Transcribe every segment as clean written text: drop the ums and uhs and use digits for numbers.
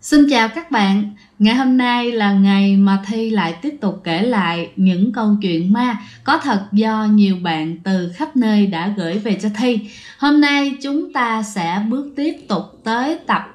Xin chào các bạn, ngày hôm nay là ngày mà Thi lại tiếp tục kể lại những câu chuyện ma có thật do nhiều bạn từ khắp nơi đã gửi về cho Thi. Hôm nay chúng ta sẽ bước tiếp tục tới tập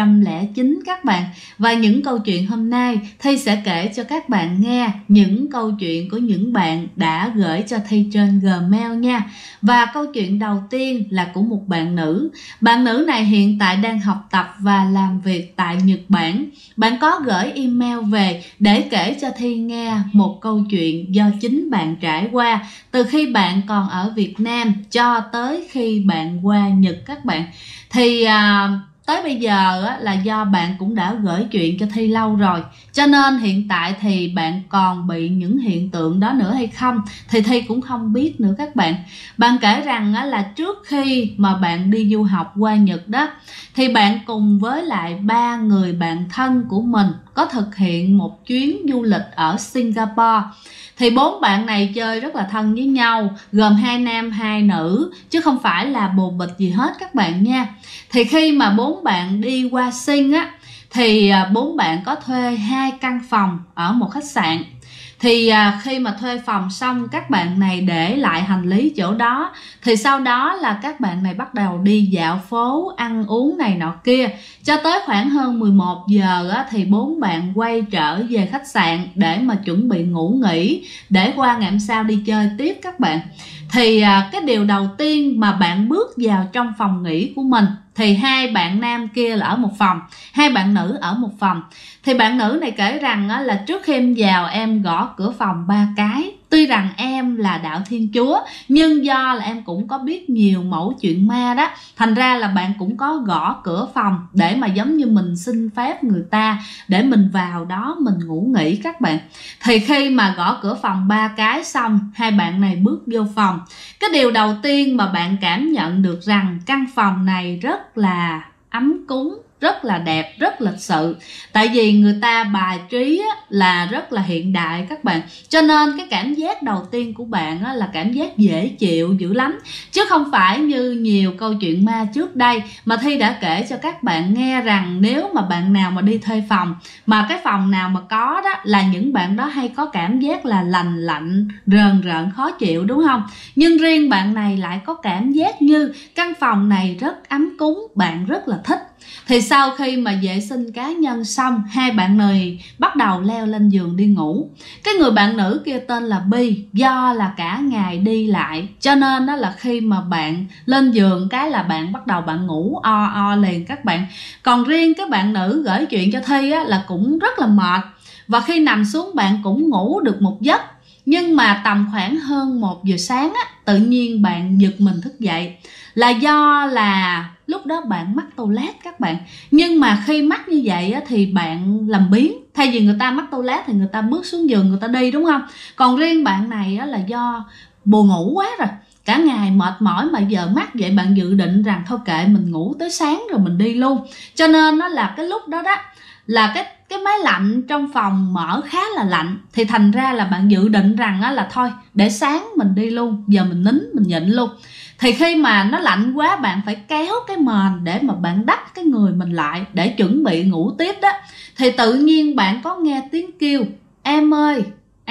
309 các bạn. Và những câu chuyện hôm nay Thi sẽ kể cho các bạn nghe những câu chuyện của những bạn đã gửi cho Thi trên Gmail nha. Và câu chuyện đầu tiên là của một bạn nữ. Bạn nữ này hiện tại đang học tập và làm việc tại Nhật Bản. Bạn có gửi email về để kể cho Thi nghe một câu chuyện do chính bạn trải qua từ khi bạn còn ở Việt Nam cho tới khi bạn qua Nhật các bạn. Thì tới bây giờ là do bạn cũng đã gửi chuyện cho Thi lâu rồi, cho nên hiện tại thì bạn còn bị những hiện tượng đó nữa hay không thì Thi cũng không biết nữa các bạn. Bạn kể rằng là trước khi mà bạn đi du học qua Nhật đó thì bạn cùng với lại 3 người bạn thân của mình có thực hiện một chuyến du lịch ở Singapore. Thì 4 bạn này chơi rất là thân với nhau, gồm 2 nam 2 nữ chứ không phải là bồ bịch gì hết các bạn nha. Thì khi mà 4 bạn đi qua Sing á thì 4 bạn có thuê 2 căn phòng ở một khách sạn. Thì khi mà thuê phòng xong, các bạn này để lại hành lý chỗ đó. Thì sau đó là các bạn này bắt đầu đi dạo phố, ăn uống này nọ kia. Cho tới khoảng hơn 11 giờ á, thì 4 bạn quay trở về khách sạn để mà chuẩn bị ngủ nghỉ, để qua ngày hôm sau đi chơi tiếp các bạn. Thì cái điều đầu tiên mà bạn bước vào trong phòng nghỉ của mình thì 2 bạn nam kia là ở một phòng, 2 bạn nữ ở một phòng. Thì bạn nữ này kể rằng là trước khi em vào em gõ cửa phòng 3 cái. Tuy rằng em là đạo Thiên Chúa nhưng do là em cũng có biết nhiều mẫu chuyện ma đó, thành ra là bạn cũng có gõ cửa phòng để mà giống như mình xin phép người ta để mình vào đó mình ngủ nghỉ các bạn. Thì khi mà gõ cửa phòng 3 cái xong, 2 bạn này bước vô phòng. Cái điều đầu tiên mà bạn cảm nhận được rằng căn phòng này rất là ấm cúng, rất là đẹp, rất lịch sự. Tại vì người ta bài trí là rất là hiện đại các bạn. Cho nên cái cảm giác đầu tiên của bạn là cảm giác dễ chịu dữ lắm. Chứ không phải như nhiều câu chuyện ma trước đây mà Thi đã kể cho các bạn nghe rằng nếu mà bạn nào mà đi thuê phòng mà cái phòng nào mà có đó là những bạn đó hay có cảm giác là lành lạnh, rờn rợn, khó chịu đúng không? Nhưng riêng bạn này lại có cảm giác như căn phòng này rất ấm cúng, bạn rất là thích. Thì sau khi mà vệ sinh cá nhân xong, 2 bạn này bắt đầu leo lên giường đi ngủ. Cái người bạn nữ kia tên là Bi, do là cả ngày đi lại cho nên đó là khi mà bạn lên giường cái là bạn bắt đầu bạn ngủ o liền các bạn. Còn riêng cái bạn nữ gửi chuyện cho Thi là cũng rất là mệt, và khi nằm xuống bạn cũng ngủ được một giấc. Nhưng mà tầm khoảng hơn 1 giờ sáng tự nhiên bạn giật mình thức dậy. Là do là lúc đó bạn mắc toilet các bạn. Nhưng mà khi mắc như vậy thì bạn làm biếng. Thay vì người ta mắc toilet thì người ta bước xuống giường người ta đi đúng không? Còn riêng bạn này là do buồn ngủ quá rồi, cả ngày mệt mỏi mà giờ mắc vậy, bạn dự định rằng thôi kệ mình ngủ tới sáng rồi mình đi luôn. Cho nên nó là cái lúc đó đó là cái máy lạnh trong phòng mở khá là lạnh. Thì thành ra là bạn dự định rằng là thôi để sáng mình đi luôn, giờ mình nín mình nhịn luôn. Thì khi mà nó lạnh quá bạn phải kéo cái mền để mà bạn đắp cái người mình lại để chuẩn bị ngủ tiếp đó. Thì tự nhiên bạn có nghe tiếng kêu em ơi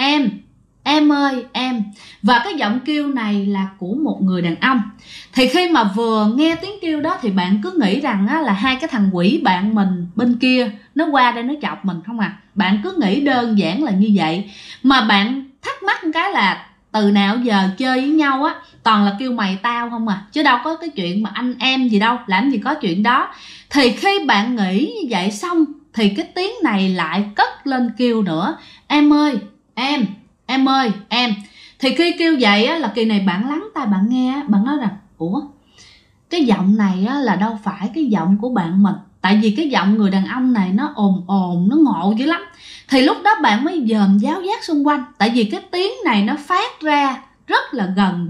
em ơi em. Và cái giọng kêu này là của một người đàn ông. Thì khi mà vừa nghe tiếng kêu đó thì bạn cứ nghĩ rằng là 2 cái thằng quỷ bạn mình bên kia nó qua đây nó chọc mình không à. Bạn cứ nghĩ đơn giản là như vậy. Mà bạn thắc mắc cái là từ nào giờ chơi với nhau toàn là kêu mày tao không à, chứ đâu có cái chuyện mà anh em gì đâu, làm gì có chuyện đó. Thì khi bạn nghĩ như vậy xong thì cái tiếng này lại cất lên kêu nữa, em ơi em ơi em. Thì khi kêu vậy là kỳ này bạn lắng tai bạn nghe, bạn nói rằng ủa cái giọng này là đâu phải cái giọng của bạn mình. Tại vì cái giọng người đàn ông này nó ồn nó ngộ dữ lắm. Thì lúc đó bạn mới dòm giáo giác xung quanh. Tại vì cái tiếng này nó phát ra rất là gần bạn.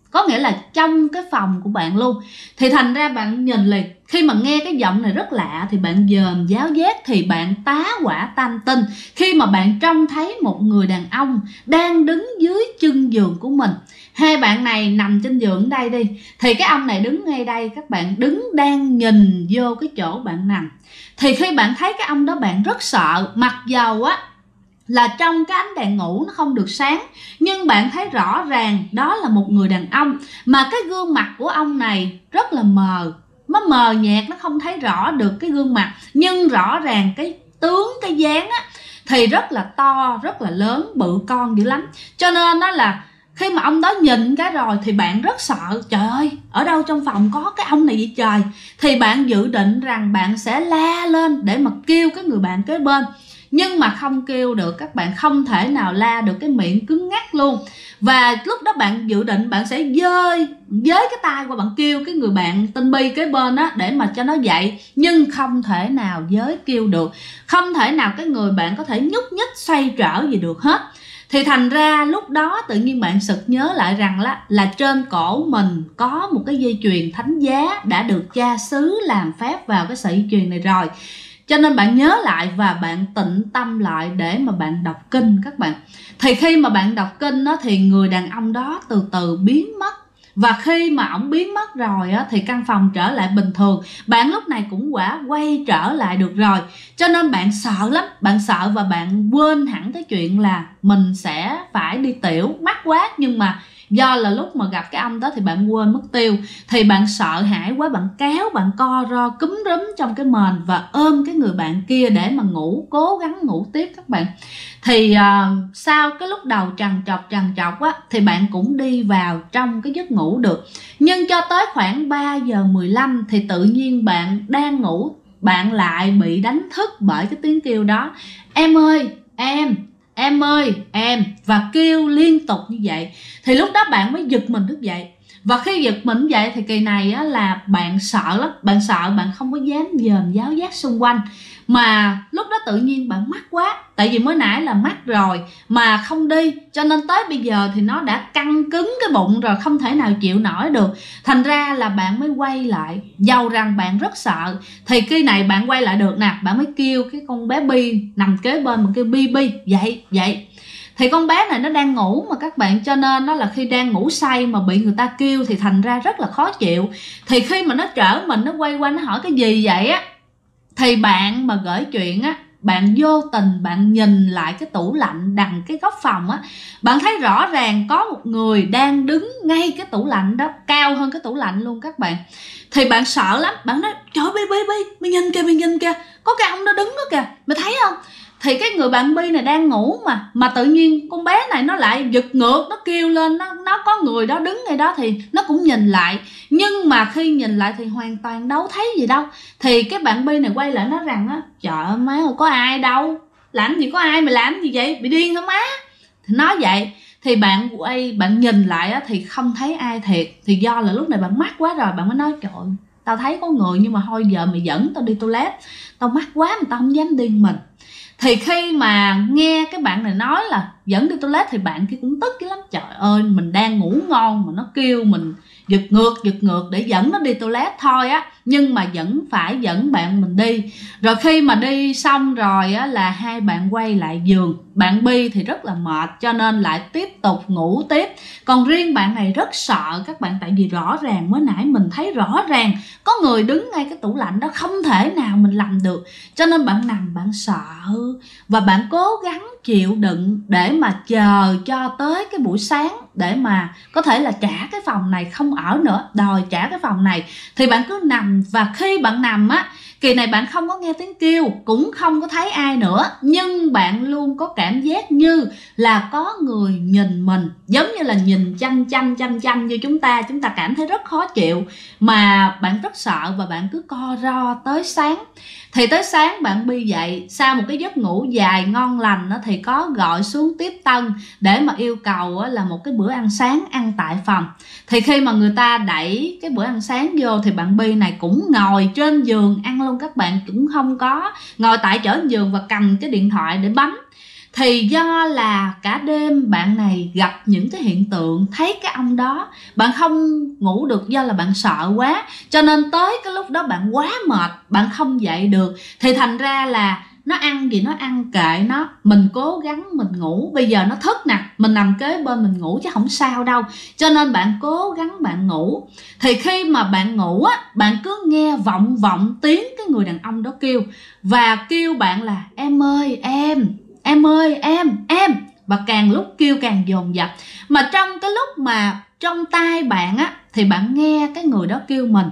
có nghĩa là trong cái phòng của bạn luôn. Thì thành ra bạn nhìn liền, khi mà nghe cái giọng này rất lạ thì bạn dòm giáo giác, thì bạn tá hỏa tam tinh khi mà bạn trông thấy một người đàn ông đang đứng dưới chân giường của mình. Hai bạn này nằm trên giường đây đi, thì cái ông này đứng ngay đây, các bạn đứng đang nhìn vô cái chỗ bạn nằm. Thì khi bạn thấy cái ông đó bạn rất sợ, mặc dầu á là trong cái ánh đèn ngủ nó không được sáng, nhưng bạn thấy rõ ràng đó là một người đàn ông, mà cái gương mặt của ông này rất là mờ, nó mờ nhạt, nó không thấy rõ được cái gương mặt, nhưng rõ ràng cái tướng, cái dáng á thì rất là to, rất là lớn, bự con dữ lắm. Cho nên đó là khi mà ông đó nhìn cái rồi thì bạn rất sợ, trời ơi ở đâu trong phòng có cái ông này vậy trời. Thì bạn dự định rằng bạn sẽ la lên để mà kêu cái người bạn kế bên, nhưng mà không kêu được, các bạn không thể nào la được, cái miệng cứng ngắc luôn. Và lúc đó bạn dự định bạn sẽ với cái tay qua bạn kêu cái người bạn tinh bi kế bên á để mà cho nó dậy, nhưng không thể nào với kêu được, không thể nào cái người bạn có thể nhúc nhích xoay trở gì được hết. Thì thành ra lúc đó tự nhiên bạn sực nhớ lại rằng là trên cổ mình có một cái dây chuyền thánh giá đã được cha xứ làm phép vào cái sợi dây chuyền này rồi. Cho nên bạn nhớ lại và bạn tịnh tâm lại để mà bạn đọc kinh các bạn. Thì khi mà bạn đọc kinh đó, thì người đàn ông đó từ từ biến mất. Và khi mà ổng biến mất rồi á, thì căn phòng trở lại bình thường. Bạn lúc này cũng quả quay trở lại được rồi. Cho nên bạn sợ lắm, bạn sợ và bạn quên hẳn cái chuyện là mình sẽ phải đi tiểu, mắc quá. Nhưng mà do là lúc mà gặp cái ông đó thì bạn quên mất tiêu. Thì bạn sợ hãi quá, bạn kéo, bạn co ro cúm rúm trong cái mền và ôm cái người bạn kia để mà ngủ, cố gắng ngủ tiếp các bạn. Thì sau cái lúc đầu trằn trọc á, thì bạn cũng đi vào trong cái giấc ngủ được. Nhưng cho tới khoảng 3 giờ 15 thì tự nhiên bạn đang ngủ, bạn lại bị đánh thức bởi cái tiếng kêu đó. Em ơi, em ơi, em, và kêu liên tục như vậy. Thì lúc đó bạn mới giật mình thức dậy. Và khi giật mình vậy thì kỳ này á, là bạn sợ lắm, bạn sợ, bạn không có dám dòm giáo giác xung quanh. Mà lúc đó tự nhiên bạn mắc quá, tại vì mới nãy là mắc rồi mà không đi, cho nên tới bây giờ thì nó đã căng cứng cái bụng rồi, không thể nào chịu nổi được. Thành ra là bạn mới quay lại, dầu rằng bạn rất sợ. Thì khi này bạn quay lại được nè, bạn mới kêu cái con bé Bi nằm kế bên, mình kêu Bi dậy. Thì con bé này nó đang ngủ mà các bạn, cho nên nó là khi đang ngủ say mà bị người ta kêu thì thành ra rất là khó chịu. Thì khi mà nó trở mình, nó quay qua nó hỏi cái gì vậy á, thì bạn mà gửi chuyện á, bạn vô tình bạn nhìn lại cái tủ lạnh đằng cái góc phòng á, bạn thấy rõ ràng có một người đang đứng ngay cái tủ lạnh đó, cao hơn cái tủ lạnh luôn các bạn. Thì bạn sợ lắm, bạn nói trời ơi Bi, mày nhìn kìa, có cái ông đó đứng đó kìa, mày thấy không? Thì cái người bạn Bi này đang ngủ mà tự nhiên con bé này nó lại giật ngược, nó kêu lên, nó có người đó đứng ngay đó thì nó cũng nhìn lại. Nhưng mà khi nhìn lại thì hoàn toàn đâu thấy gì đâu. Thì cái bạn Bi này quay lại nói rằng á, trời ơi má ơi, có ai đâu, làm gì có ai, mày làm gì vậy, bị điên hả má? Thì nói vậy thì bạn quay, bạn nhìn lại á, thì không thấy ai thiệt. Thì do là lúc này bạn mắc quá rồi, bạn mới nói trời ơi, tao thấy có người nhưng mà thôi giờ mày dẫn tao đi toilet, tao mắc quá mà tao không dám điên mình. Thì khi mà nghe cái bạn này nói là dẫn đi toilet thì bạn kia cũng tức cái lắm. Trời ơi, mình đang ngủ ngon mà nó kêu mình giật ngược để dẫn nó đi toilet thôi á, nhưng mà vẫn phải dẫn bạn mình đi. Rồi khi mà đi xong rồi á, là hai bạn quay lại giường. Bạn Bi thì rất là mệt cho nên lại tiếp tục ngủ tiếp. Còn riêng bạn này rất sợ các bạn, tại vì rõ ràng mới nãy mình thấy rõ ràng có người đứng ngay cái tủ lạnh đó, không thể nào mình làm được. Cho nên bạn nằm bạn sợ và bạn cố gắng chịu đựng để mà chờ cho tới cái buổi sáng để mà có thể là trả cái phòng này không ở nữa, đòi trả cái phòng này. Thì bạn cứ nằm, và khi bạn nằm á, kỳ này bạn không có nghe tiếng kêu, cũng không có thấy ai nữa, nhưng bạn luôn có cảm giác như là có người nhìn mình, giống như là nhìn chăm như chúng ta cảm thấy rất khó chịu, mà bạn rất sợ và bạn cứ co ro tới sáng. Thì tới sáng bạn Bi dậy sau một cái giấc ngủ dài ngon lành đó, thì có gọi xuống tiếp tân để mà yêu cầu là một cái bữa ăn sáng ăn tại phòng. Thì khi mà người ta đẩy cái bữa ăn sáng vô thì bạn Bi này cũng ngồi trên giường ăn luôn các bạn, cũng không có ngồi tại chỗ giường và cầm cái điện thoại để bấm. Thì do là cả đêm bạn này gặp những cái hiện tượng thấy cái ông đó, bạn không ngủ được do là bạn sợ quá, cho nên tới cái lúc đó bạn quá mệt, bạn không dậy được. Thì thành ra là nó ăn gì nó ăn, kệ nó, mình cố gắng mình ngủ. Bây giờ nó thức nè, mình nằm kế bên mình ngủ chứ không sao đâu, cho nên bạn cố gắng bạn ngủ. Thì khi mà bạn ngủ á, bạn cứ nghe vọng vọng tiếng cái người đàn ông đó kêu, và kêu bạn là em ơi em ơi em. Và càng lúc kêu càng dồn dập, mà trong cái lúc mà trong tai bạn á thì bạn nghe cái người đó kêu mình.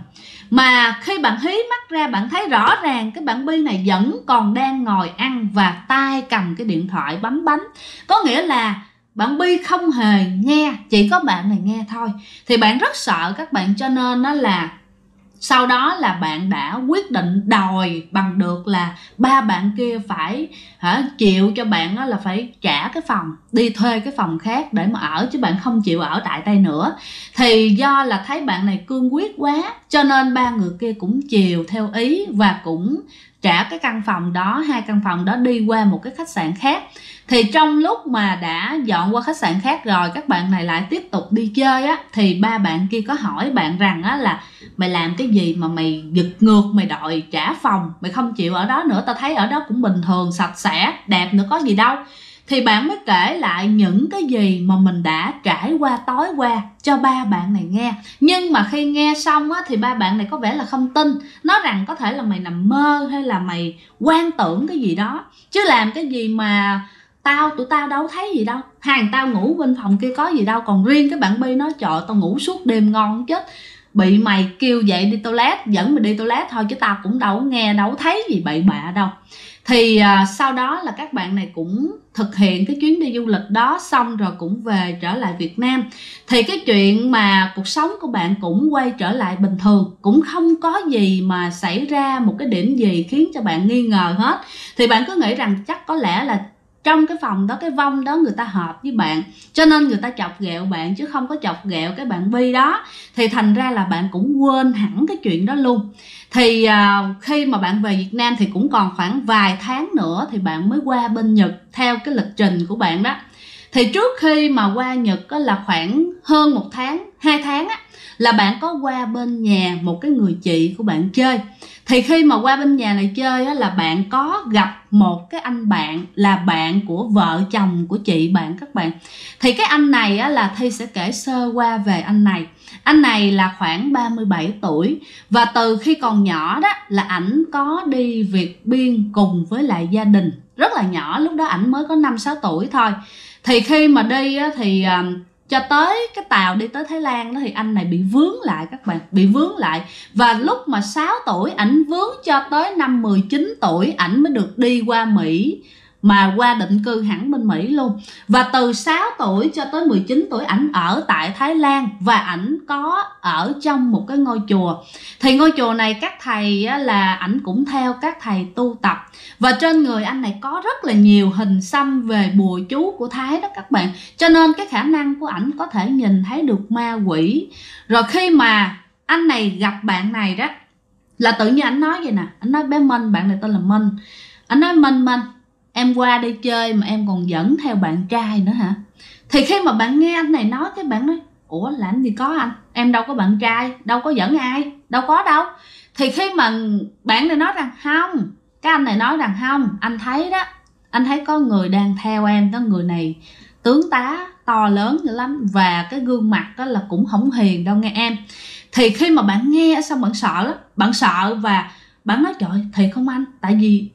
Mà khi bạn hí mắt ra, bạn thấy rõ ràng cái bạn Bi này vẫn còn đang ngồi ăn và tay cầm cái điện thoại bấm bánh. Có nghĩa là bạn Bi không hề nghe, chỉ có bạn này nghe thôi. Thì bạn rất sợ các bạn, cho nên đó là sau đó là bạn đã quyết định đòi bằng được là ba bạn kia phải chịu cho bạn là phải trả cái phòng, đi thuê cái phòng khác để mà ở, chứ bạn không chịu ở tại đây nữa. Thì do là thấy bạn này cương quyết quá, cho nên ba người kia cũng chiều theo ý và cũng trả cái căn phòng đó, 2 căn phòng đó đi qua một cái khách sạn khác. Thì trong lúc mà đã dọn qua khách sạn khác rồi, các bạn này lại tiếp tục đi chơi á, thì ba bạn kia có hỏi bạn rằng á là mày làm cái gì mà mày giật ngược, mày đòi trả phòng, mày không chịu ở đó nữa, tao thấy ở đó cũng bình thường, sạch sẽ, đẹp nữa có gì đâu. Thì bạn mới kể lại những cái gì mà mình đã trải qua tối qua cho ba bạn này nghe. Nhưng mà khi nghe xong á, thì ba bạn này có vẻ là không tin, nói rằng có thể là mày nằm mơ hay là mày quan tưởng cái gì đó, chứ làm cái gì mà tụi tao đâu thấy gì đâu, hàng tao ngủ bên phòng kia có gì đâu. Còn riêng cái bạn Bi nói trời, tao ngủ suốt đêm ngon chết, bị mày kêu dậy đi toilet, dẫn mày đi toilet thôi, chứ tao cũng đâu nghe, đâu thấy gì bậy bạ đâu. Thì sau đó là các bạn này cũng thực hiện cái chuyến đi du lịch đó xong rồi cũng về trở lại Việt Nam. Thì cái chuyện mà cuộc sống của bạn cũng quay trở lại bình thường, cũng không có gì mà xảy ra một cái điểm gì khiến cho bạn nghi ngờ hết. Thì bạn cứ nghĩ rằng chắc có lẽ là trong cái phòng đó, cái vong đó người ta hợp với bạn, cho nên người ta chọc ghẹo bạn, chứ không có chọc ghẹo cái bạn Bi đó. Thì thành ra là bạn cũng quên hẳn cái chuyện đó luôn. Thì khi mà bạn về Việt Nam thì cũng còn khoảng vài tháng nữa thì bạn mới qua bên Nhật theo cái lịch trình của bạn đó. Thì trước khi mà qua Nhật á, là khoảng hơn 1 tháng, 2 tháng á, là bạn có qua bên nhà một cái người chị của bạn chơi. Thì khi mà qua bên nhà này chơi á, là bạn có gặp một cái anh bạn là bạn của vợ chồng của chị bạn các bạn. Thì cái anh này á, là Thi sẽ kể sơ qua về anh này. Anh này là khoảng 37 tuổi. Và từ khi còn nhỏ đó là ảnh có đi Việt Biên cùng với lại gia đình. Rất là nhỏ, lúc đó ảnh mới có 5-6 tuổi thôi. Thì khi mà đi á, thì cho tới cái tàu đi tới Thái Lan đó, thì anh này bị vướng lại các bạn, bị vướng lại. Và lúc mà 6 tuổi ảnh vướng cho tới năm 19 tuổi ảnh mới được đi qua Mỹ, mà qua định cư hẳn bên Mỹ luôn. Và từ 6 tuổi cho tới 19 tuổi ảnh ở tại Thái Lan, và ảnh có ở trong một cái ngôi chùa. Thì ngôi chùa này các thầy á, là ảnh cũng theo các thầy tu tập. Và trên người anh này có rất là nhiều hình xăm về bùa chú của Thái đó các bạn. Cho nên cái khả năng của ảnh có thể nhìn thấy được ma quỷ. Rồi khi mà anh này gặp bạn này đó, là tự nhiên ảnh nói vậy nè, ảnh nói bé Minh, bạn này tên là Minh. Ảnh nói Minh, em qua đây chơi mà em còn dẫn theo bạn trai nữa hả? Thì khi mà bạn nghe anh này nói, cái bạn nói ủa làm gì có anh, em đâu có bạn trai, đâu có dẫn ai, đâu có đâu. Thì khi mà bạn này nói rằng không, cái anh này nói rằng không, anh thấy đó, anh thấy có người đang theo em đó, người này tướng tá to lớn dữ lắm, và cái gương mặt đó là cũng không hiền đâu nghe em. Thì khi mà bạn nghe xong bạn sợ lắm, bạn sợ và bạn nói trời thiệt không anh, tại vì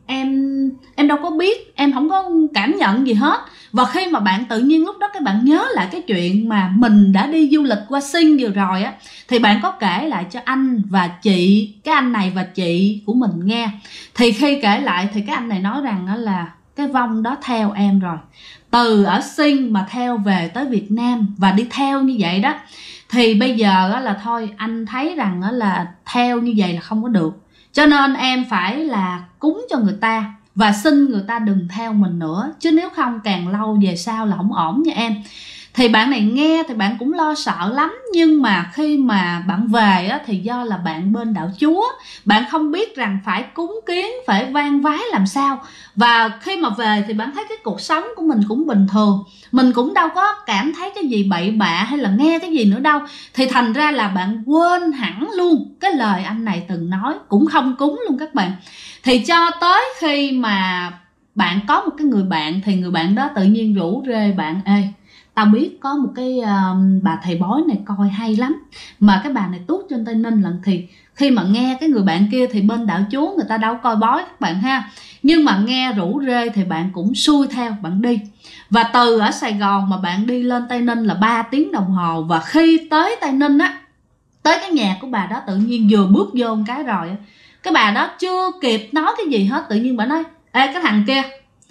em đâu có biết, em không có cảm nhận gì hết. Và khi mà bạn tự nhiên lúc đó cái bạn nhớ lại cái chuyện mà mình đã đi du lịch qua Sing vừa rồi á, thì bạn có kể lại cho anh và chị, cái anh này và chị của mình nghe. Thì khi kể lại thì cái anh này nói rằng đó là cái vong đó theo em rồi, từ ở Sing mà theo về tới Việt Nam và đi theo như vậy đó. Thì bây giờ là thôi, anh thấy rằng là theo như vậy là không có được, cho nên em phải là cúng cho người ta và xin người ta đừng theo mình nữa, chứ nếu không càng lâu về sau là không ổn nha em. Thì bạn này nghe thì bạn cũng lo sợ lắm, nhưng mà khi mà bạn về á, thì do là bạn bên đạo Chúa, bạn không biết rằng phải cúng kiến, phải vang vái làm sao. Và khi mà về thì bạn thấy cái cuộc sống của mình cũng bình thường, mình cũng đâu có cảm thấy cái gì bậy bạ hay là nghe cái gì nữa đâu. Thì thành ra là bạn quên hẳn luôn cái lời anh này từng nói, cũng không cúng luôn các bạn. Thì cho tới khi mà bạn có một cái người bạn, thì người bạn đó tự nhiên rủ rê bạn: ê, tao biết có một cái bà thầy bói này coi hay lắm, mà cái bà này tuốt trên Tây Ninh lận. Thì khi mà nghe cái người bạn kia thì bên đạo Chúa người ta đâu coi bói các bạn ha, nhưng mà nghe rủ rê thì bạn cũng xuôi theo, bạn đi. Và từ ở Sài Gòn mà bạn đi lên Tây Ninh là 3 tiếng đồng hồ. Và khi tới Tây Ninh á, tới cái nhà của bà đó, tự nhiên vừa bước vô một cái rồi, cái bà đó chưa kịp nói cái gì hết, tự nhiên bà nói: ê cái thằng kia,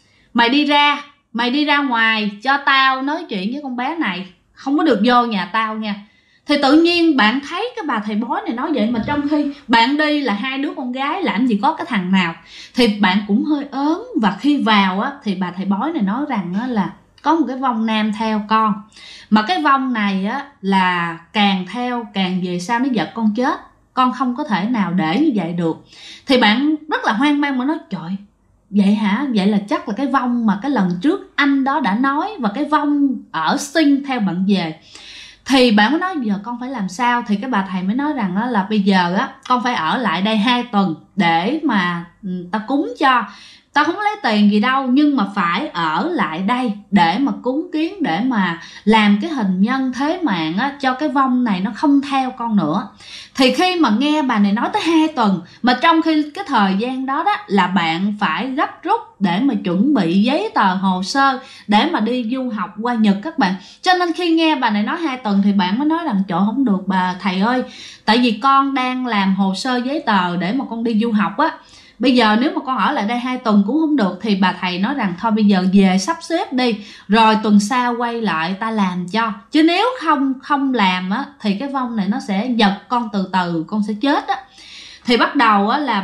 mày đi ra ngoài cho tao nói chuyện với con bé này, không có được vô nhà tao nha. Thì tự nhiên bạn thấy cái bà thầy bói này nói vậy, mà trong khi bạn đi là 2 đứa con gái, làm gì có cái thằng nào. Thì bạn cũng hơi ớn. Và khi vào á, thì bà thầy bói này nói rằng á, là có một cái vong nam theo con, mà cái vong này á, là càng theo càng về sau nó giật con chết, con không có thể nào để như vậy được. Thì bạn rất là hoang mang mà nói: trời, vậy hả? Vậy là chắc là cái vong mà cái lần trước anh đó đã nói, và cái vong ở sinh theo bạn về. Thì bạn mới nói: giờ con phải làm sao? Thì cái bà thầy mới nói rằng là bây giờ á, con phải ở lại đây 2 tuần để mà tao cúng cho. Tao không lấy tiền gì đâu, nhưng mà phải ở lại đây để mà cúng kiến, để mà làm cái hình nhân thế mạng á, cho cái vong này nó không theo con nữa. Thì khi mà nghe bà này nói tới 2 tuần, mà trong khi cái thời gian đó đó là bạn phải gấp rút để mà chuẩn bị giấy tờ hồ sơ để mà đi du học qua Nhật các bạn. Cho nên khi nghe bà này nói 2 tuần thì bạn mới nói rằng: trời, không được bà thầy ơi, tại vì con đang làm hồ sơ giấy tờ để mà con đi du học á. Bây giờ nếu mà con ở lại đây 2 tuần cũng không được. Thì bà thầy nói rằng: thôi bây giờ về sắp xếp đi, rồi tuần sau quay lại ta làm cho. Chứ nếu không làm á, thì cái vong này nó sẽ giật con, từ từ con sẽ chết á. Thì bắt đầu á, là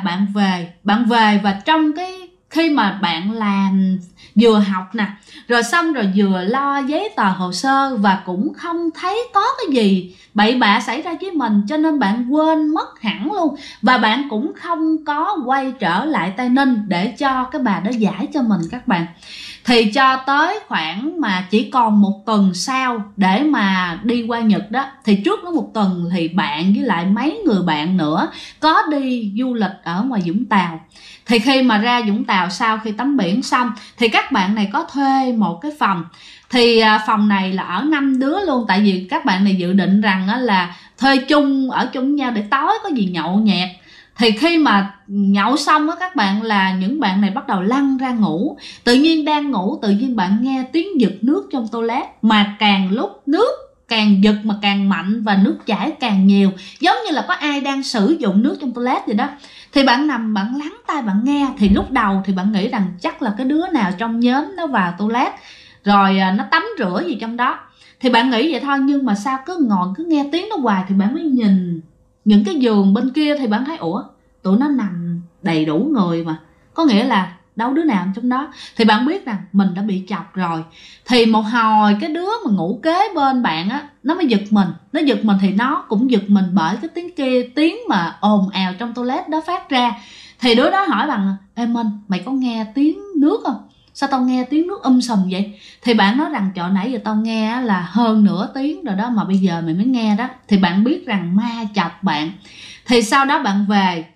bạn về và trong cái khi mà bạn làm, vừa học nè, rồi xong rồi vừa lo giấy tờ hồ sơ, và cũng không thấy có cái gì bậy bạ xảy ra với mình, cho nên bạn quên mất hẳn luôn. Và bạn cũng không có quay trở lại Tây Ninh để cho cái bà đó giải cho mình các bạn. Thì cho tới khoảng mà chỉ còn 1 tuần sau để mà đi qua Nhật đó, thì trước đó 1 tuần thì bạn với lại mấy người bạn nữa có đi du lịch ở ngoài Vũng Tàu. Thì khi mà ra Vũng Tàu, sau khi tắm biển xong, thì các bạn này có thuê một cái phòng. Thì phòng này là ở 5 đứa luôn, tại vì các bạn này dự định rằng là thuê chung, ở chung với nhau để tối có gì nhậu nhẹt. Thì khi mà nhậu xong á các bạn, là những bạn này bắt đầu lăn ra ngủ. Tự nhiên đang ngủ, tự nhiên bạn nghe tiếng giật nước trong toilet, mà càng lúc nước càng giật mà càng mạnh, và nước chảy càng nhiều, giống như là có ai đang sử dụng nước trong toilet vậy đó. Thì bạn nằm, bạn lắng tai bạn nghe. Thì lúc đầu thì bạn nghĩ rằng chắc là cái đứa nào trong nhóm nó vào toilet rồi nó tắm rửa gì trong đó. Thì bạn nghĩ vậy thôi, nhưng mà sao cứ ngồi cứ nghe tiếng nó hoài. Thì bạn mới nhìn những cái giường bên kia, thì bạn thấy ủa, tụi nó nằm đầy đủ người mà, có nghĩa là đâu đứa nào trong đó. Thì bạn biết rằng mình đã bị chọc rồi. Thì một hồi cái đứa mà ngủ kế bên bạn á, nó mới giật mình. Nó giật mình thì nó cũng giật mình bởi cái tiếng kia, tiếng mà ồn ào trong toilet đó phát ra. Thì đứa đó hỏi bạn: ê Minh, mày có nghe tiếng nước không? Sao tao nghe tiếng nước sùm vậy? Thì bạn nói rằng: trời, nãy giờ tao nghe là hơn nửa tiếng rồi đó, mà bây giờ mày mới nghe đó. Thì bạn biết rằng ma chọc bạn. Thì sau đó bạn về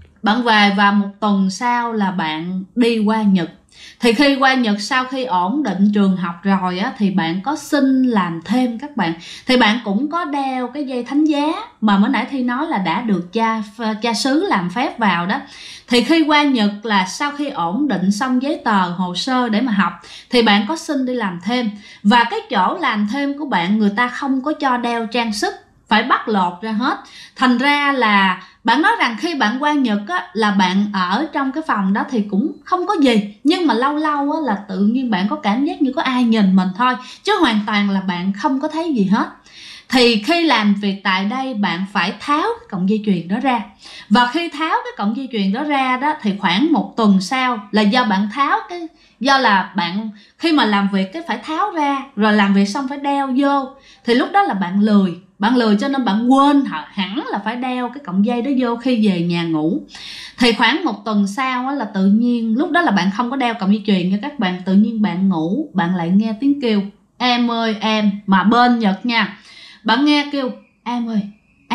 và 1 tuần sau là bạn đi qua Nhật. Thì khi qua Nhật, sau khi ổn định trường học rồi á, thì bạn có xin làm thêm các bạn. Thì bạn cũng có đeo cái dây thánh giá mà mới nãy Thi nói là đã được cha xứ làm phép vào đó. Thì khi qua Nhật là sau khi ổn định xong giấy tờ hồ sơ để mà học, thì bạn có xin đi làm thêm. Và cái chỗ làm thêm của bạn, người ta không có cho đeo trang sức, phải bắt lột ra hết. Thành ra là bạn nói rằng khi bạn qua Nhật á, là bạn ở trong cái phòng đó thì cũng không có gì, nhưng mà lâu lâu á, là tự nhiên bạn có cảm giác như có ai nhìn mình thôi, chứ hoàn toàn là bạn không có thấy gì hết. Thì khi làm việc tại đây bạn phải tháo cái cọng dây chuyền đó ra. Và khi tháo cái cọng dây chuyền đó ra đó thì khoảng 1 tuần sau là do bạn tháo cái, do là bạn khi mà làm việc cái phải tháo ra, rồi làm việc xong phải đeo vô, thì lúc đó là bạn lười cho nên bạn quên hẳn là phải đeo cái cọng dây đó vô khi về nhà ngủ. Thì khoảng 1 tuần sau là tự nhiên lúc đó là bạn không có đeo cọng dây chuyền nha các bạn, tự nhiên bạn ngủ, bạn lại nghe tiếng kêu em ơi em, mà bên Nhật nha. Bạn nghe kêu em ơi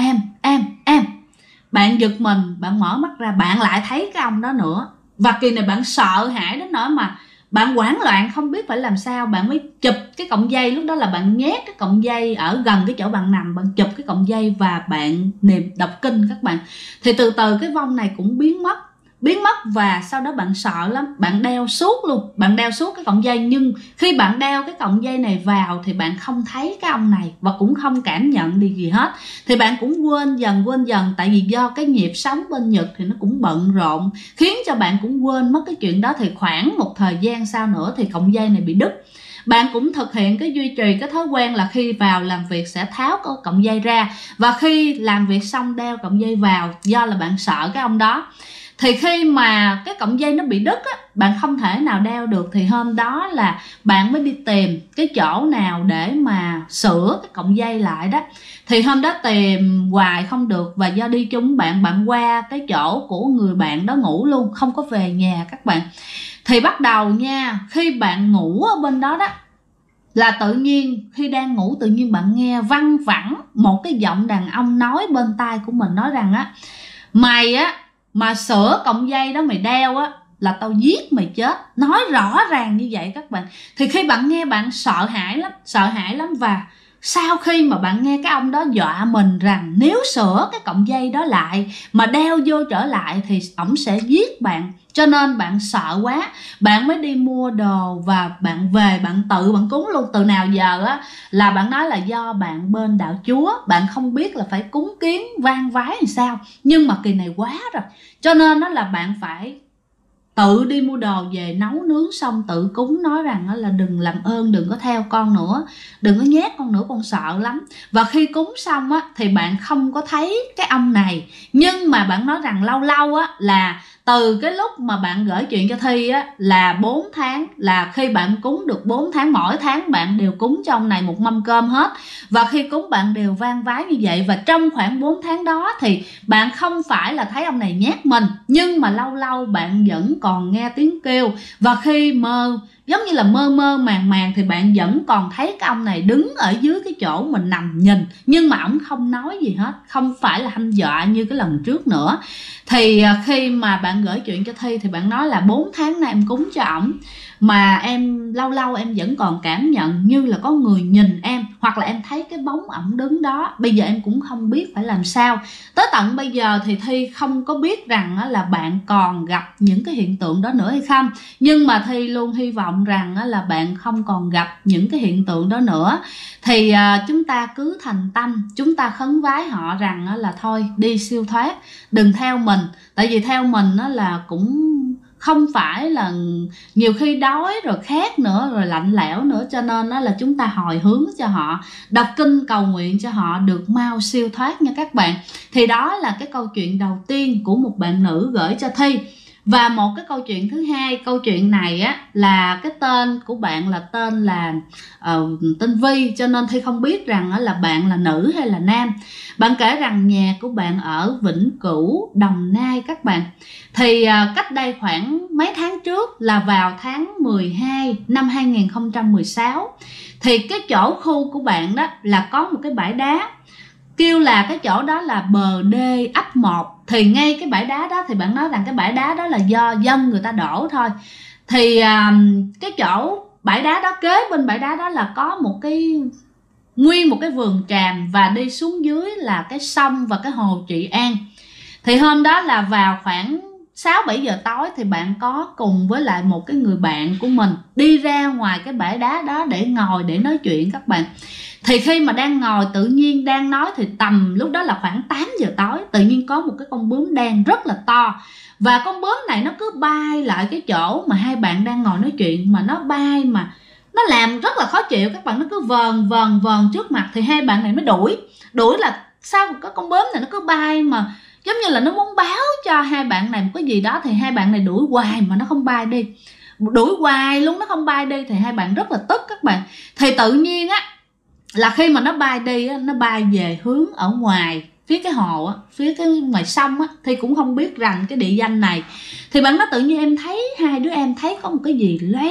em. Bạn giật mình, bạn mở mắt ra, bạn lại thấy cái ông đó nữa. Và kỳ này bạn sợ hãi đến nỗi mà bạn hoảng loạn không biết phải làm sao. Bạn mới chụp cái cọng dây, lúc đó là bạn nhét cái cọng dây ở gần cái chỗ bạn nằm, bạn chụp cái cọng dây và bạn niệm đọc kinh các bạn. Thì từ từ cái vong này cũng biến mất. Và sau đó bạn sợ lắm, bạn đeo suốt luôn, bạn đeo suốt cái cọng dây. Nhưng khi bạn đeo cái cọng dây này vào thì bạn không thấy cái ông này và cũng không cảm nhận được gì hết. Thì bạn cũng quên dần, tại vì do cái nhịp sống bên Nhật thì nó cũng bận rộn, khiến cho bạn cũng quên mất cái chuyện đó. Thì khoảng một thời gian sau nữa thì cọng dây này bị đứt. Bạn cũng thực hiện cái duy trì cái thói quen là khi vào làm việc sẽ tháo cái cọng dây ra, và khi làm việc xong đeo cọng dây vào, do là bạn sợ cái ông đó. Thì khi mà cái cọng dây nó bị đứt á, bạn không thể nào đeo được, thì hôm đó là bạn mới đi tìm cái chỗ nào để mà sửa cái cọng dây lại đó. Thì hôm đó tìm hoài không được, và do đi chung bạn qua cái chỗ của người bạn đó ngủ luôn, không có về nhà các bạn. Thì bắt đầu nha, khi bạn ngủ ở bên đó đó, là tự nhiên khi đang ngủ tự nhiên bạn nghe văng vẳng một cái giọng đàn ông nói bên tai của mình, nói rằng á, mày á mà sửa cọng dây đó mày đeo á là tao giết mày chết. Nói rõ ràng như vậy các bạn. Thì khi bạn nghe bạn sợ hãi lắm. Và sau khi mà bạn nghe cái ông đó dọa mình rằng nếu sửa cái cọng dây đó lại mà đeo vô trở lại thì ổng sẽ giết bạn, cho nên bạn sợ quá, bạn mới đi mua đồ và bạn về bạn cúng luôn. Từ nào giờ á là bạn nói là do bạn bên đạo Chúa, bạn không biết là phải cúng kiến vang vái làm sao, nhưng mà kỳ này quá rồi, cho nên đó là bạn phải tự đi mua đồ về nấu nướng xong tự cúng, nói rằng là đừng làm ơn đừng có theo con nữa, đừng có nhét con nữa, con sợ lắm. Và khi cúng xong á thì bạn không có thấy cái ông này, nhưng mà bạn nói rằng lâu lâu á là từ cái lúc mà bạn gửi chuyện cho Thi á là 4 tháng, là khi bạn cúng được 4 tháng, mỗi tháng bạn đều cúng cho ông này một mâm cơm hết. Và khi cúng bạn đều vang vái như vậy. Và trong khoảng 4 tháng đó thì bạn không phải là thấy ông này nhát mình, nhưng mà lâu lâu bạn vẫn còn nghe tiếng kêu. Và khi mơ, giống như là mơ mơ màng thì bạn vẫn còn thấy cái ông này đứng ở dưới cái chỗ mình nằm nhìn, nhưng mà ổng không nói gì hết, không phải là hăm dọa như cái lần trước nữa. Thì khi mà bạn gửi chuyện cho Thi thì bạn nói là 4 tháng nay em cúng cho ổng, mà em lâu lâu em vẫn còn cảm nhận như là có người nhìn em, hoặc là em thấy cái bóng ổng đứng đó. Bây giờ em cũng không biết phải làm sao. Tới tận bây giờ thì Thi không có biết rằng là bạn còn gặp những cái hiện tượng đó nữa hay không, nhưng mà Thi luôn hy vọng rằng là bạn không còn gặp những cái hiện tượng đó nữa. Thì chúng ta cứ thành tâm, chúng ta khấn vái họ rằng là thôi đi siêu thoát, đừng theo mình. Tại vì theo mình là cũng không phải là, nhiều khi đói rồi khát nữa, rồi lạnh lẽo nữa, cho nên là chúng ta hồi hướng cho họ, đọc kinh cầu nguyện cho họ được mau siêu thoát nha các bạn. Thì đó là cái câu chuyện đầu tiên của một bạn nữ gửi cho Thi. Và một cái câu chuyện thứ hai, câu chuyện này á là cái tên của bạn là tên là tên Vi, cho nên Thi không biết rằng là bạn là nữ hay là nam. Bạn kể rằng nhà của bạn ở Vĩnh Cửu, Đồng Nai các bạn. Thì cách đây khoảng mấy tháng trước là vào tháng 12 năm 2016, thì cái chỗ khu của bạn đó là có một cái bãi đá, kêu là cái chỗ đó là bờ đê ấp 1. Thì ngay cái bãi đá đó thì bạn nói rằng cái bãi đá đó là do dân người ta đổ thôi. Thì cái chỗ bãi đá đó, kế bên bãi đá đó là có một cái nguyên một cái vườn tràm, và đi xuống dưới là cái sông và cái hồ Trị An. Thì hôm đó là vào khoảng 6-7 giờ tối thì bạn có cùng với lại một cái người bạn của mình đi ra ngoài cái bãi đá đó để ngồi để nói chuyện các bạn. Thì khi mà đang ngồi tự nhiên đang nói thì tầm lúc đó là khoảng 8 giờ tối, tự nhiên có một cái con bướm đen rất là to. Và con bướm này nó cứ bay lại cái chỗ mà hai bạn đang ngồi nói chuyện, mà nó bay mà nó làm rất là khó chịu các bạn, nó cứ vờn trước mặt. Thì hai bạn này mới đuổi là sao có con bướm này nó cứ bay, mà giống như là nó muốn báo cho hai bạn này một cái gì đó. Thì hai bạn này đuổi hoài mà nó không bay đi, đuổi hoài luôn nó không bay đi. Thì hai bạn rất là tức các bạn. Thì tự nhiên á là khi mà nó bay đi á, nó bay về hướng ở ngoài phía cái hồ á, phía cái ngoài sông á, thì cũng không biết rằng cái địa danh này. Thì bạn nói tự nhiên em thấy, hai đứa em thấy có một cái gì lóe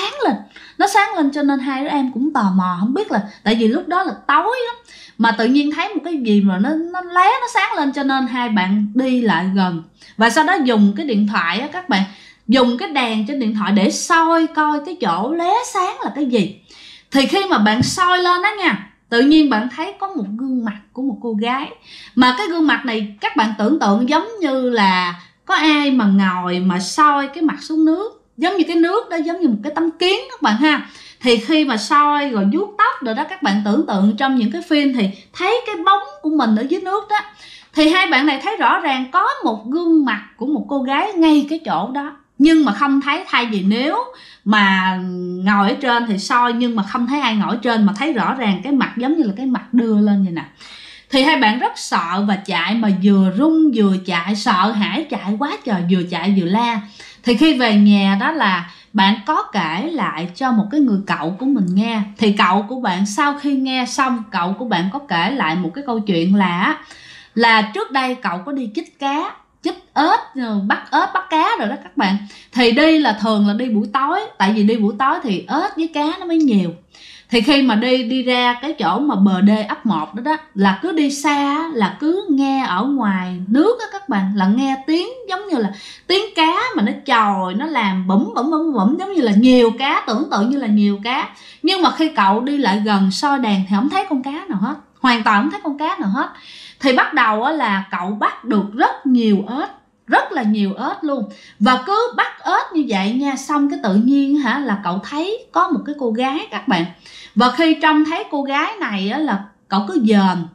nó sáng lên, cho nên hai đứa em cũng tò mò, không biết là tại vì lúc đó là tối lắm, mà tự nhiên thấy một cái gì mà nó lóe nó sáng lên, cho nên hai bạn đi lại gần và sau đó dùng cái điện thoại á các bạn, dùng cái đèn trên điện thoại để soi coi cái chỗ lóe sáng là cái gì. Thì khi mà bạn soi lên đó nha, tự nhiên bạn thấy có một gương mặt của một cô gái, mà cái gương mặt này các bạn tưởng tượng giống như là có ai mà ngồi mà soi cái mặt xuống nước, giống như cái nước đó giống như một cái tấm kiến các bạn ha. Thì khi mà soi rồi vuốt tóc rồi đó, các bạn tưởng tượng trong những cái phim thì thấy cái bóng của mình ở dưới nước đó. Thì hai bạn này thấy rõ ràng có một gương mặt của một cô gái ngay cái chỗ đó, nhưng mà không thấy. Thay vì nếu mà ngồi ở trên thì soi, nhưng mà không thấy ai ngồi ở trên, mà thấy rõ ràng cái mặt giống như là cái mặt đưa lên vậy nè. Thì hai bạn rất sợ và chạy, mà vừa run vừa chạy, sợ hãi chạy quá trời, vừa chạy vừa la. Thì khi về nhà đó là bạn có kể lại cho một cái người cậu của mình nghe. Thì cậu của bạn sau khi nghe xong, cậu của bạn có kể lại một cái câu chuyện là trước đây cậu có đi chích cá, chích ếch, bắt ếch bắt cá rồi đó các bạn. Thì đi là thường là đi buổi tối, tại vì đi buổi tối thì ếch với cá nó mới nhiều. Thì khi mà đi ra cái chỗ mà bờ đê ấp 1 đó là cứ đi xa là cứ nghe ở ngoài nước đó các bạn, là nghe tiếng giống như là tiếng cá mà nó chòi, nó làm bủm giống như là nhiều cá, tưởng tượng như là nhiều cá. Nhưng mà khi cậu đi lại gần soi đèn thì không thấy con cá nào hết, hoàn toàn không thấy con cá nào hết. Thì bắt đầu là cậu bắt được rất nhiều ếch, rất là nhiều ếch luôn. Và cứ bắt ếch như vậy nha, xong cái tự nhiên là cậu thấy có một cái cô gái các bạn. Và khi trông thấy cô gái này là cậu cứ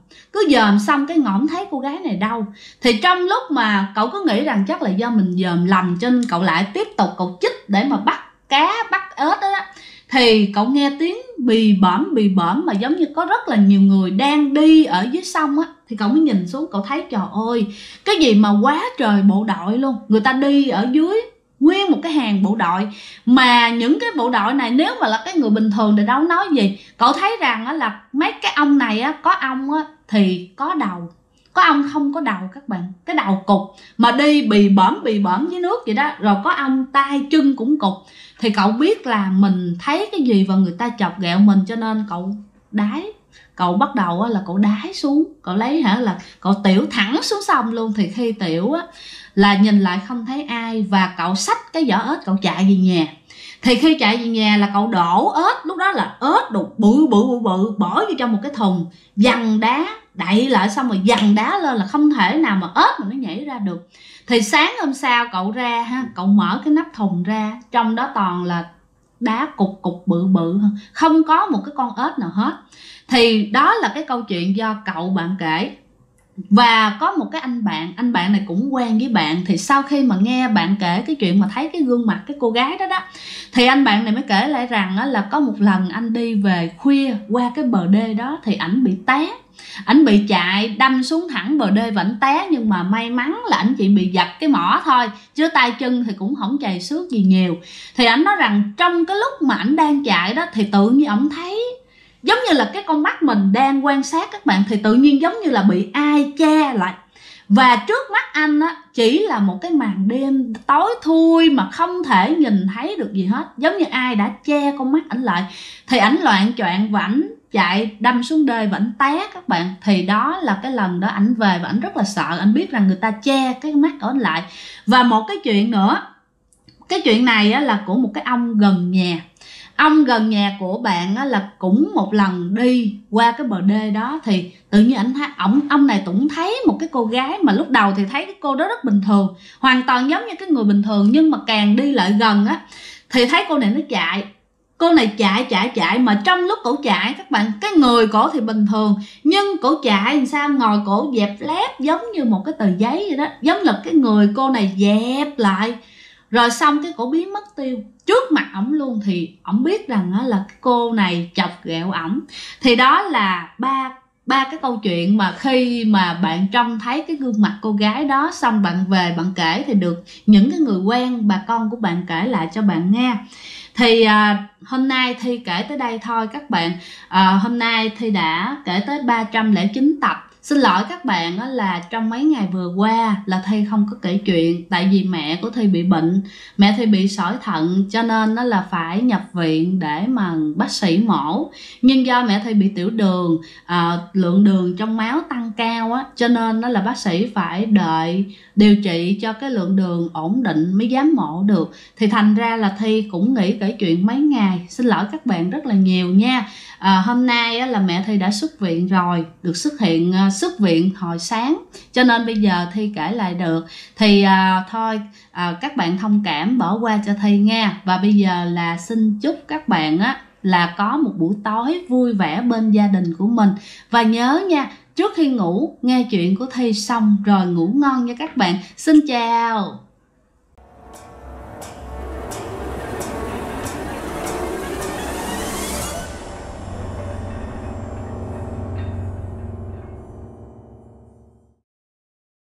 dòm xong cái ngỗng thấy cô gái này đâu. Thì trong lúc mà cậu cứ nghĩ rằng chắc là do mình dòm lầm, cho nên cậu lại tiếp tục cậu chích để mà bắt cá, bắt ếch đó. Thì cậu nghe tiếng bì bõm mà giống như có rất là nhiều người đang đi ở dưới sông á. Thì cậu mới nhìn xuống, cậu thấy trời ơi, cái gì mà quá trời bộ đội luôn. Người ta đi ở dưới nguyên một cái hàng bộ đội, mà những cái bộ đội này nếu mà là cái người bình thường thì đâu nói gì. Cậu thấy rằng là mấy cái ông này có ông thì có đầu, có ông không có đầu các bạn, cái đầu cục mà đi bì bõm dưới nước vậy đó. Rồi có ông tay chân cũng cục. Thì cậu biết là mình thấy cái gì và người ta chọc ghẹo mình, cho nên cậu bắt đầu là cậu đái xuống, cậu lấy là cậu tiểu thẳng xuống sông luôn. Thì khi tiểu là nhìn lại không thấy ai, và cậu xách cái vỏ ếch cậu chạy về nhà. Thì khi chạy về nhà là cậu đổ ếch, lúc đó là ếch đục bự bỏ vô trong một cái thùng, dằn đá đậy lại, xong rồi dằn đá lên là không thể nào mà ếch mà nó nhảy ra được. Thì sáng hôm sau cậu ra cậu mở cái nắp thùng ra, trong đó toàn là đá cục bự, không có một cái con ếch nào hết. Thì đó là cái câu chuyện do cậu bạn kể. Và có một cái anh bạn này cũng quen với bạn. Thì sau khi mà nghe bạn kể cái chuyện mà thấy cái gương mặt cái cô gái đó thì anh bạn này mới kể lại rằng là có một lần anh đi về khuya qua cái bờ đê đó, thì ảnh bị té, ảnh bị chạy đâm xuống thẳng bờ đê và ảnh té. Nhưng mà may mắn là ảnh chỉ bị giật cái mỏ thôi, chứ tay chân thì cũng không chày xước gì nhiều. Thì ảnh nói rằng trong cái lúc mà ảnh đang chạy đó, thì tự nhiên ổng thấy giống như là cái con mắt mình đang quan sát các bạn, thì tự nhiên giống như là bị ai che lại. Và trước mắt anh chỉ là một cái màn đêm tối thui mà không thể nhìn thấy được gì hết, giống như ai đã che con mắt ảnh lại. Thì ảnh loạng choạng và ảnh chạy đâm xuống đê và ảnh té các bạn. Thì đó là cái lần đó ảnh về và ảnh rất là sợ, ảnh biết rằng người ta che cái mắt của ảnh lại. Và một cái chuyện nữa, cái chuyện này là của một cái ông gần nhà. Ông gần nhà của bạn là cũng một lần đi qua cái bờ đê đó, thì tự nhiên ảnh thấy ông này cũng thấy một cái cô gái, mà lúc đầu thì thấy cái cô đó rất bình thường, hoàn toàn giống như cái người bình thường. Nhưng mà càng đi lại gần thì thấy cô này nó chạy. Cô này chạy mà trong lúc cổ chạy các bạn, cái người cổ thì bình thường, nhưng cổ chạy làm sao ngồi cổ dẹp lép giống như một cái tờ giấy vậy đó, giống là cái người cô này dẹp lại. Rồi xong cái cổ biến mất tiêu trước mặt ổng luôn. Thì ổng biết rằng là cái cô này chọc ghẹo ổng. Thì đó là ba cái câu chuyện mà khi mà bạn trông thấy cái gương mặt cô gái đó, xong bạn về bạn kể thì được những cái người quen, bà con của bạn kể lại cho bạn nghe. Thì hôm nay Thi kể tới đây thôi các bạn. Hôm nay Thi đã kể tới 309 tập. Xin lỗi các bạn là trong mấy ngày vừa qua là Thi không có kể chuyện. Tại vì mẹ của Thi bị bệnh, mẹ Thi bị sỏi thận, cho nên nó là phải nhập viện để mà bác sĩ mổ. Nhưng do mẹ Thi bị tiểu đường, lượng đường trong máu tăng cao á, cho nên nó là bác sĩ phải đợi điều trị cho cái lượng đường ổn định mới dám mổ được. Thì thành ra là Thi cũng nghỉ kể chuyện mấy ngày. Xin lỗi các bạn rất là nhiều nha. Hôm nay là mẹ Thi đã xuất viện rồi, được xuất viện hồi sáng, cho nên bây giờ Thi kể lại được. Thì thôi các bạn thông cảm bỏ qua cho Thi nha. Và bây giờ là xin chúc các bạn là có một buổi tối vui vẻ bên gia đình của mình. Và nhớ nha, trước khi ngủ nghe chuyện của Thi xong rồi ngủ ngon nha các bạn. Xin chào.